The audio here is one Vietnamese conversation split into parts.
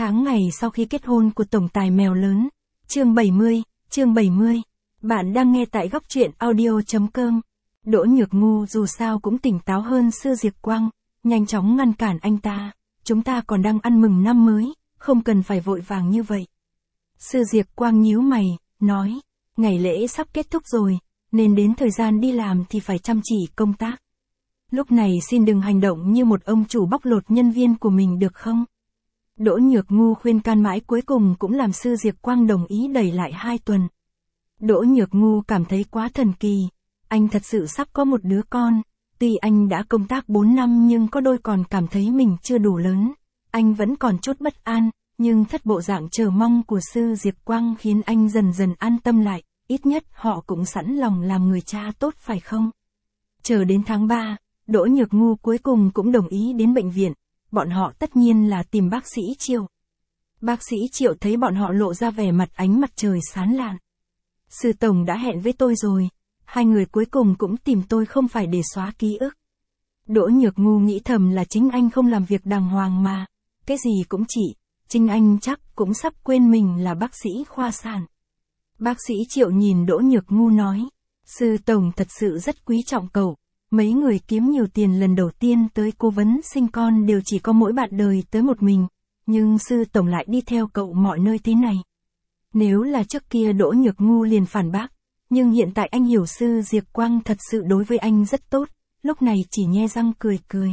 tháng ngày sau khi kết hôn của tổng tài mèo lớn. Chương 70. Bạn đang nghe tại góc truyện audio.com. Đỗ Nhược Ngu dù sao cũng tỉnh táo hơn Sư Diệp Quang, nhanh chóng ngăn cản anh ta. Chúng ta còn đang ăn mừng năm mới, không cần phải vội vàng như vậy. Sư Diệp Quang nhíu mày, nói, ngày lễ sắp kết thúc rồi, nên đến thời gian đi làm thì phải chăm chỉ công tác. Lúc này xin đừng hành động như một ông chủ bóc lột nhân viên của mình được không? Đỗ Nhược Ngu khuyên can mãi cuối cùng cũng làm Sư Diệp Quang đồng ý đẩy lại 2 tuần. Đỗ Nhược Ngu cảm thấy quá thần kỳ, anh thật sự sắp có một đứa con, tuy anh đã công tác 4 năm nhưng có đôi còn cảm thấy mình chưa đủ lớn, anh vẫn còn chút bất an, nhưng thất bộ dạng chờ mong của Sư Diệp Quang khiến anh dần dần an tâm lại, ít nhất họ cũng sẵn lòng làm người cha tốt phải không? Chờ đến tháng 3, Đỗ Nhược Ngu cuối cùng cũng đồng ý đến bệnh viện, bọn họ tất nhiên là tìm bác sĩ Triệu. Bác sĩ Triệu thấy bọn họ lộ ra vẻ mặt ánh mặt trời sáng lạn. Sư Tổng đã hẹn với tôi rồi, hai người cuối cùng cũng tìm tôi không phải để xóa ký ức. Đỗ Nhược Ngu nghĩ thầm là chính anh không làm việc đàng hoàng mà, cái gì cũng chỉ, chính anh chắc cũng sắp quên mình là bác sĩ khoa sản. Bác sĩ Triệu nhìn Đỗ Nhược Ngu nói, Sư Tổng thật sự rất quý trọng cậu, mấy người kiếm nhiều tiền lần đầu tiên tới cố vấn sinh con đều chỉ có mỗi bạn đời tới một mình, nhưng Sư Tổng lại đi theo cậu mọi nơi thế này. Nếu là trước kia Đỗ Nhược Ngu liền phản bác, nhưng hiện tại anh hiểu Sư Diệp Quang thật sự đối với anh rất tốt, lúc này chỉ nhe răng cười cười.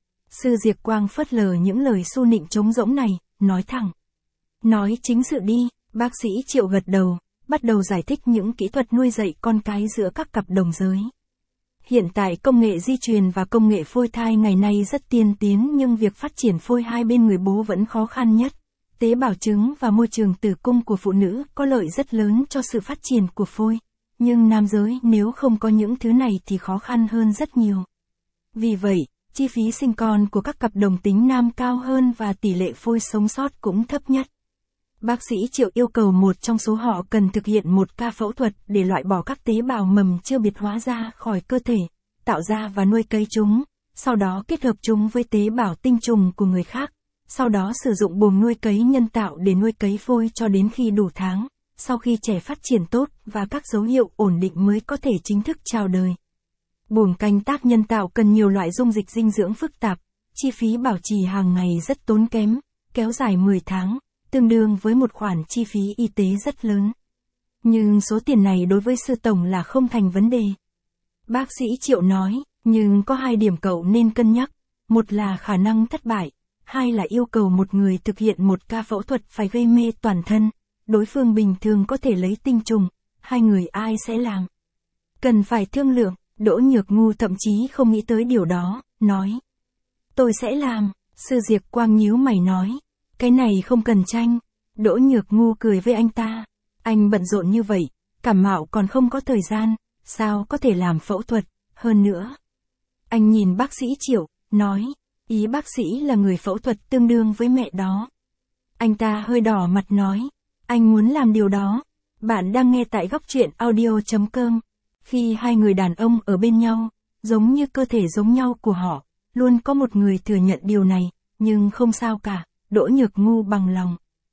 Sư Diệp Quang phớt lờ những lời xu nịnh trống rỗng này, nói thẳng. Nói chính sự đi, bác sĩ Triệu gật đầu, bắt đầu giải thích những kỹ thuật nuôi dạy con cái giữa các cặp đồng giới. Hiện tại công nghệ di truyền và công nghệ phôi thai ngày nay rất tiên tiến nhưng việc phát triển phôi hai bên người bố vẫn khó khăn nhất. Tế bào trứng và môi trường tử cung của phụ nữ có lợi rất lớn cho sự phát triển của phôi, nhưng nam giới nếu không có những thứ này thì khó khăn hơn rất nhiều. Vì vậy, chi phí sinh con của các cặp đồng tính nam cao hơn và tỷ lệ phôi sống sót cũng thấp nhất. Bác sĩ Triệu yêu cầu một trong số họ cần thực hiện một ca phẫu thuật để loại bỏ các tế bào mầm chưa biệt hóa ra khỏi cơ thể, tạo ra và nuôi cấy chúng, sau đó kết hợp chúng với tế bào tinh trùng của người khác, sau đó sử dụng buồng nuôi cấy nhân tạo để nuôi cấy phôi cho đến khi đủ tháng, sau khi trẻ phát triển tốt và các dấu hiệu ổn định mới có thể chính thức chào đời. Buồng canh tác nhân tạo cần nhiều loại dung dịch dinh dưỡng phức tạp, chi phí bảo trì hàng ngày rất tốn kém, kéo dài 10 tháng. Tương đương với một khoản chi phí y tế rất lớn. Nhưng số tiền này đối với Sư Tổng là không thành vấn đề. Bác sĩ Triệu nói, nhưng có 2 điểm cậu nên cân nhắc, một là khả năng thất bại, 2 là yêu cầu một người thực hiện một ca phẫu thuật phải gây mê toàn thân, đối phương bình thường có thể lấy tinh trùng, 2 người ai sẽ làm. Cần phải thương lượng, Đỗ Nhược Ngu thậm chí không nghĩ tới điều đó, nói. Tôi sẽ làm, Sư Diệp Quang nhíu mày nói. Cái này không cần tranh. Đỗ Nhược Ngu cười với anh ta. Anh bận rộn như vậy, cảm mạo còn không có thời gian, sao có thể làm phẫu thuật, hơn nữa. Anh nhìn bác sĩ Triệu, nói, ý bác sĩ là người phẫu thuật tương đương với mẹ đó. Anh ta hơi đỏ mặt nói, anh muốn làm điều đó. Bạn đang nghe tại góc truyện audio.com. Khi hai người đàn ông ở bên nhau, giống như cơ thể giống nhau của họ, luôn có một người thừa nhận điều này, nhưng không sao cả. Đỗ Nhược Ngu bằng lòng.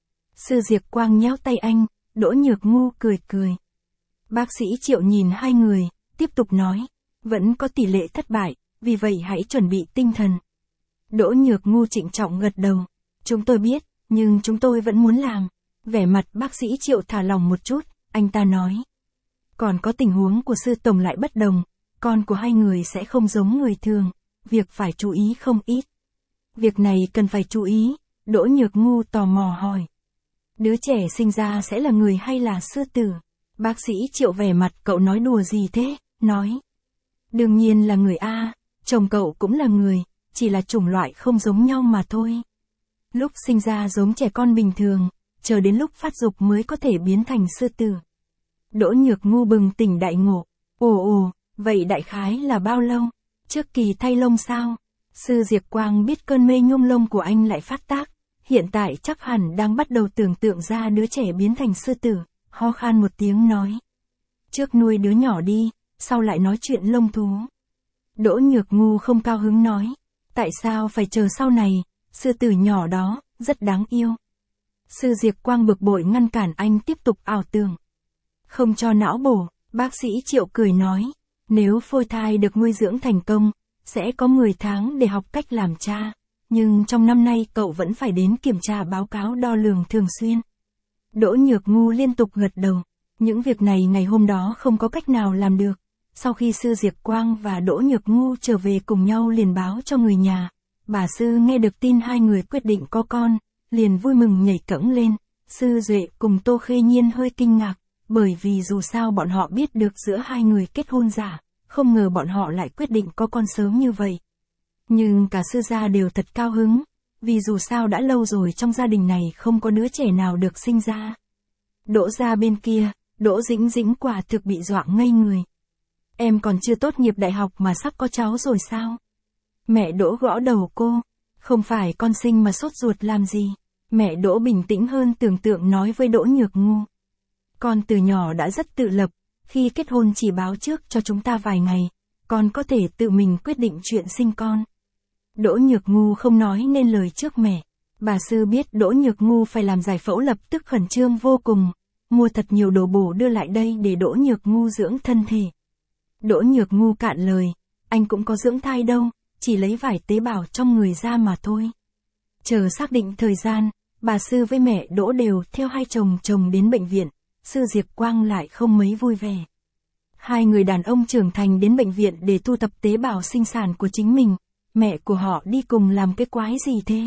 Sư Diệp Quang nhéo tay anh, Đỗ Nhược Ngu cười cười. Bác sĩ Triệu nhìn hai người, tiếp tục nói, vẫn có tỷ lệ thất bại, vì vậy hãy chuẩn bị tinh thần. Đỗ Nhược Ngu trịnh trọng gật đầu, chúng tôi biết, nhưng chúng tôi vẫn muốn làm. Vẻ mặt bác sĩ Triệu thả lòng một chút, anh ta nói. Còn có tình huống của Sư Tổng lại bất đồng, con của hai người sẽ không giống người thường, việc phải chú ý không ít. Việc này cần phải chú ý. Đỗ Nhược Ngu tò mò hỏi. Đứa trẻ sinh ra sẽ là người hay là sư tử? Bác sĩ Triệu vẻ mặt cậu nói đùa gì thế? Nói. Đương nhiên là người A, chồng cậu cũng là người, chỉ là chủng loại không giống nhau mà thôi. Lúc sinh ra giống trẻ con bình thường, chờ đến lúc phát dục mới có thể biến thành sư tử. Đỗ Nhược Ngu bừng tỉnh đại ngộ. Ồ, vậy đại khái là bao lâu? Trước kỳ thay lông sao? Sư Diệp Quang biết cơn mê nhung lông của anh lại phát tác. Hiện tại chắc hẳn đang bắt đầu tưởng tượng ra đứa trẻ biến thành sư tử, ho khan một tiếng nói. Trước nuôi đứa nhỏ đi, sau lại nói chuyện lông thú. Đỗ Nhược Ngu không cao hứng nói. Tại sao phải chờ sau này, sư tử nhỏ đó, rất đáng yêu. Sư Diệp Quang bực bội ngăn cản anh tiếp tục ảo tưởng. Không cho não bổ, bác sĩ Triệu cười nói, nếu phôi thai được nuôi dưỡng thành công, sẽ có 10 tháng để học cách làm cha, nhưng trong năm nay cậu vẫn phải đến kiểm tra báo cáo đo lường thường xuyên. Đỗ Nhược Ngu liên tục gật đầu, những việc này ngày hôm đó không có cách nào làm được. Sau khi sư Diệp Quang và Đỗ Nhược Ngu trở về cùng nhau liền báo cho người nhà, bà sư nghe được tin hai người quyết định có con, liền vui mừng nhảy cẫng lên. Sư Duệ cùng Tô Khê Nhiên hơi kinh ngạc, bởi vì dù sao bọn họ biết được giữa hai người kết hôn giả, không ngờ bọn họ lại quyết định có con sớm như vậy. Nhưng cả sư gia đều thật cao hứng, vì dù sao đã lâu rồi trong gia đình này không có đứa trẻ nào được sinh ra. Đỗ gia bên kia, Đỗ Dĩnh Dĩnh quả thực bị dọa ngây người. Em còn chưa tốt nghiệp đại học mà sắp có cháu rồi sao? Mẹ Đỗ gõ đầu cô, không phải con sinh mà sốt ruột làm gì. Mẹ Đỗ bình tĩnh hơn tưởng tượng nói với Đỗ Nhược Ngu. Con từ nhỏ đã rất tự lập, khi kết hôn chỉ báo trước cho chúng ta vài ngày, con có thể tự mình quyết định chuyện sinh con. Đỗ Nhược Ngu không nói nên lời trước mẹ. Bà sư biết Đỗ Nhược Ngu phải làm giải phẫu lập tức khẩn trương vô cùng, mua thật nhiều đồ bổ đưa lại đây để Đỗ Nhược Ngu dưỡng thân thể. Đỗ Nhược Ngu cạn lời, anh cũng có dưỡng thai đâu, chỉ lấy vài tế bào trong người ra mà thôi. Chờ xác định thời gian, bà sư với mẹ Đỗ đều theo hai chồng đến bệnh viện, sư Diệp Quang lại không mấy vui vẻ. Hai người đàn ông trưởng thành đến bệnh viện để thu thập tế bào sinh sản của chính mình, mẹ của họ đi cùng làm cái quái gì thế?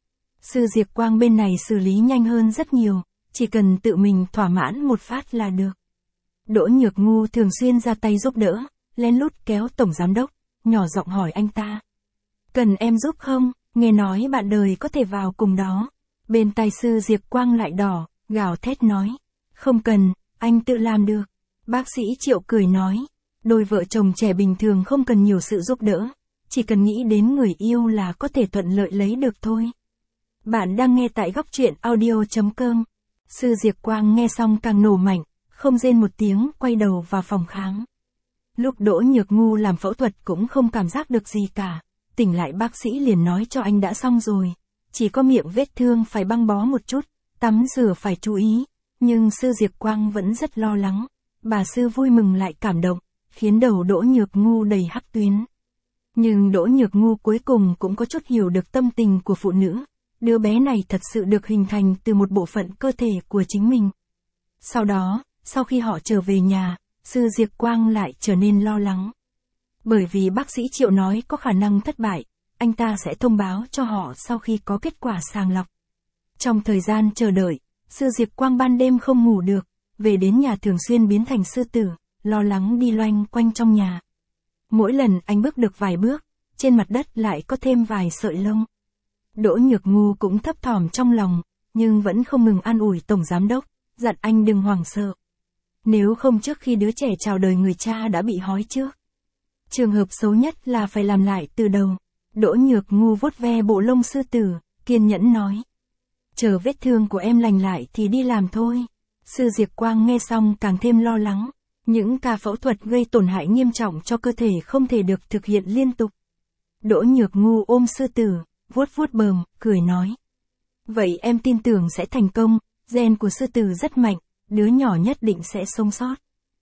Sư Diệp Quang bên này xử lý nhanh hơn rất nhiều, chỉ cần tự mình thỏa mãn một phát là được. Đỗ Nhược Ngu thường xuyên ra tay giúp đỡ, lén lút kéo tổng giám đốc, nhỏ giọng hỏi anh ta. Cần em giúp không? Nghe nói bạn đời có thể vào cùng đó. Bên tai sư Diệp Quang lại đỏ, gào thét nói. Không cần, anh tự làm được. Bác sĩ Triệu cười nói. Đôi vợ chồng trẻ bình thường không cần nhiều sự giúp đỡ, chỉ cần nghĩ đến người yêu là có thể thuận lợi lấy được thôi. Bạn đang nghe tại góc truyện audio.com. Sư Diệp Quang nghe xong càng nổ mạnh, không rên một tiếng, quay đầu vào phòng khám. Lúc Đỗ Nhược Ngu làm phẫu thuật cũng không cảm giác được gì cả, tỉnh lại bác sĩ liền nói cho anh đã xong rồi, chỉ có miệng vết thương phải băng bó một chút, tắm rửa phải chú ý, nhưng sư Diệp Quang vẫn rất lo lắng. Bà sư vui mừng lại cảm động, khiến đầu Đỗ Nhược Ngu đầy hắc tuyến. Nhưng Đỗ Nhược Ngu cuối cùng cũng có chút hiểu được tâm tình của phụ nữ, đứa bé này thật sự được hình thành từ một bộ phận cơ thể của chính mình. Sau đó, sau khi họ trở về nhà, sư Diệp Quang lại trở nên lo lắng. Bởi vì bác sĩ Triệu nói có khả năng thất bại, anh ta sẽ thông báo cho họ sau khi có kết quả sàng lọc. Trong thời gian chờ đợi, sư Diệp Quang ban đêm không ngủ được, về đến nhà thường xuyên biến thành sư tử, lo lắng đi loanh quanh trong nhà. Mỗi lần anh bước được vài bước, trên mặt đất lại có thêm vài sợi lông. Đỗ Nhược Ngu cũng thấp thỏm trong lòng, nhưng vẫn không ngừng an ủi tổng giám đốc, dặn anh đừng hoảng sợ. Nếu không trước khi đứa trẻ chào đời người cha đã bị hói trước. Trường hợp xấu nhất là phải làm lại từ đầu. Đỗ Nhược Ngu vuốt ve bộ lông sư tử, kiên nhẫn nói. Chờ vết thương của em lành lại thì đi làm thôi. Sư Diệp Quang nghe xong càng thêm lo lắng. Những ca phẫu thuật gây tổn hại nghiêm trọng cho cơ thể không thể được thực hiện liên tục. Đỗ Nhược Ngu ôm sư tử, vuốt vuốt bờm, cười nói. Vậy em tin tưởng sẽ thành công, gen của sư tử rất mạnh, đứa nhỏ nhất định sẽ sống sót.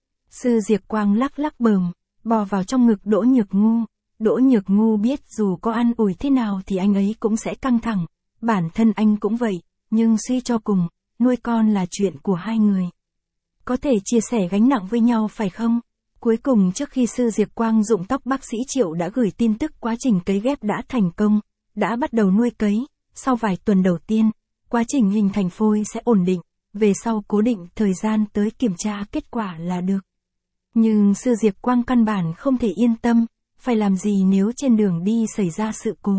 Sư Diệp Quang lắc lắc bờm, bò vào trong ngực Đỗ Nhược Ngu. Đỗ Nhược Ngu biết dù có an ủi thế nào thì anh ấy cũng sẽ căng thẳng, bản thân anh cũng vậy, nhưng suy cho cùng, nuôi con là chuyện của hai người. Có thể chia sẻ gánh nặng với nhau phải không? Cuối cùng trước khi sư Diệp Quang rụng tóc bác sĩ Triệu đã gửi tin tức quá trình cấy ghép đã thành công, đã bắt đầu nuôi cấy, sau vài tuần đầu tiên, quá trình hình thành phôi sẽ ổn định, về sau cố định thời gian tới kiểm tra kết quả là được. Nhưng sư Diệp Quang căn bản không thể yên tâm, phải làm gì nếu trên đường đi xảy ra sự cố.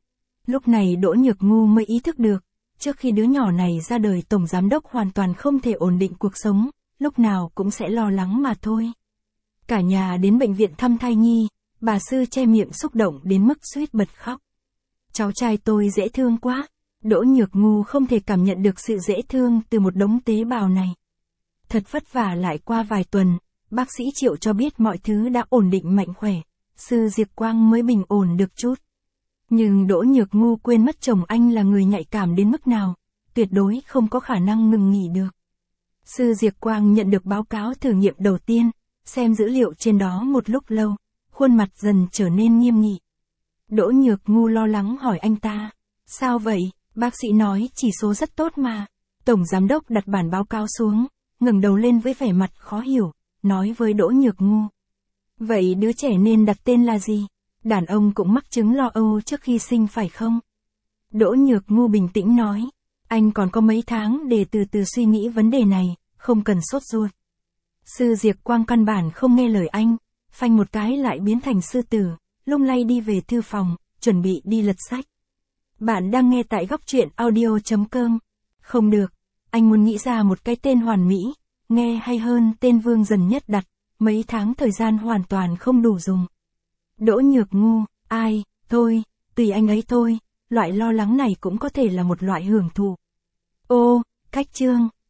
Lúc này Đỗ Nhược Ngu mới ý thức được, trước khi đứa nhỏ này ra đời tổng giám đốc hoàn toàn không thể ổn định cuộc sống, lúc nào cũng sẽ lo lắng mà thôi. Cả nhà đến bệnh viện thăm thai nhi, bà sư che miệng xúc động đến mức suýt bật khóc. Cháu trai tôi dễ thương quá, Đỗ Nhược Ngu không thể cảm nhận được sự dễ thương từ một đống tế bào này. Thật vất vả lại qua vài tuần, bác sĩ Triệu cho biết mọi thứ đã ổn định mạnh khỏe, sư Diệp Quang mới bình ổn được chút. Nhưng Đỗ Nhược Ngu quên mất chồng anh là người nhạy cảm đến mức nào, tuyệt đối không có khả năng ngừng nghỉ được. Sư Diệc Quang nhận được báo cáo thử nghiệm đầu tiên, xem dữ liệu trên đó một lúc lâu, khuôn mặt dần trở nên nghiêm nghị. Đỗ Nhược Ngu lo lắng hỏi anh ta, sao vậy, bác sĩ nói chỉ số rất tốt mà. Tổng giám đốc đặt bản báo cáo xuống, ngẩng đầu lên với vẻ mặt khó hiểu, nói với Đỗ Nhược Ngu. Vậy đứa trẻ nên đặt tên là gì? Đàn ông cũng mắc chứng lo âu trước khi sinh phải không? Đỗ Nhược Ngu bình tĩnh nói, anh còn có mấy tháng để từ từ suy nghĩ vấn đề này, không cần sốt ruột. Sư Diệc Quang căn bản không nghe lời anh, phanh một cái lại biến thành sư tử, lung lay đi về thư phòng, chuẩn bị đi lật sách. Bạn đang nghe tại góc truyện audio.com. Không được, anh muốn nghĩ ra một cái tên hoàn mỹ, nghe hay hơn tên Vương Dần Nhất đặt, mấy tháng thời gian hoàn toàn không đủ dùng. Đỗ Nhược Ngu, ai, thôi, tùy anh ấy thôi, loại lo lắng này cũng có thể là một loại hưởng thụ. Ô, cách chương.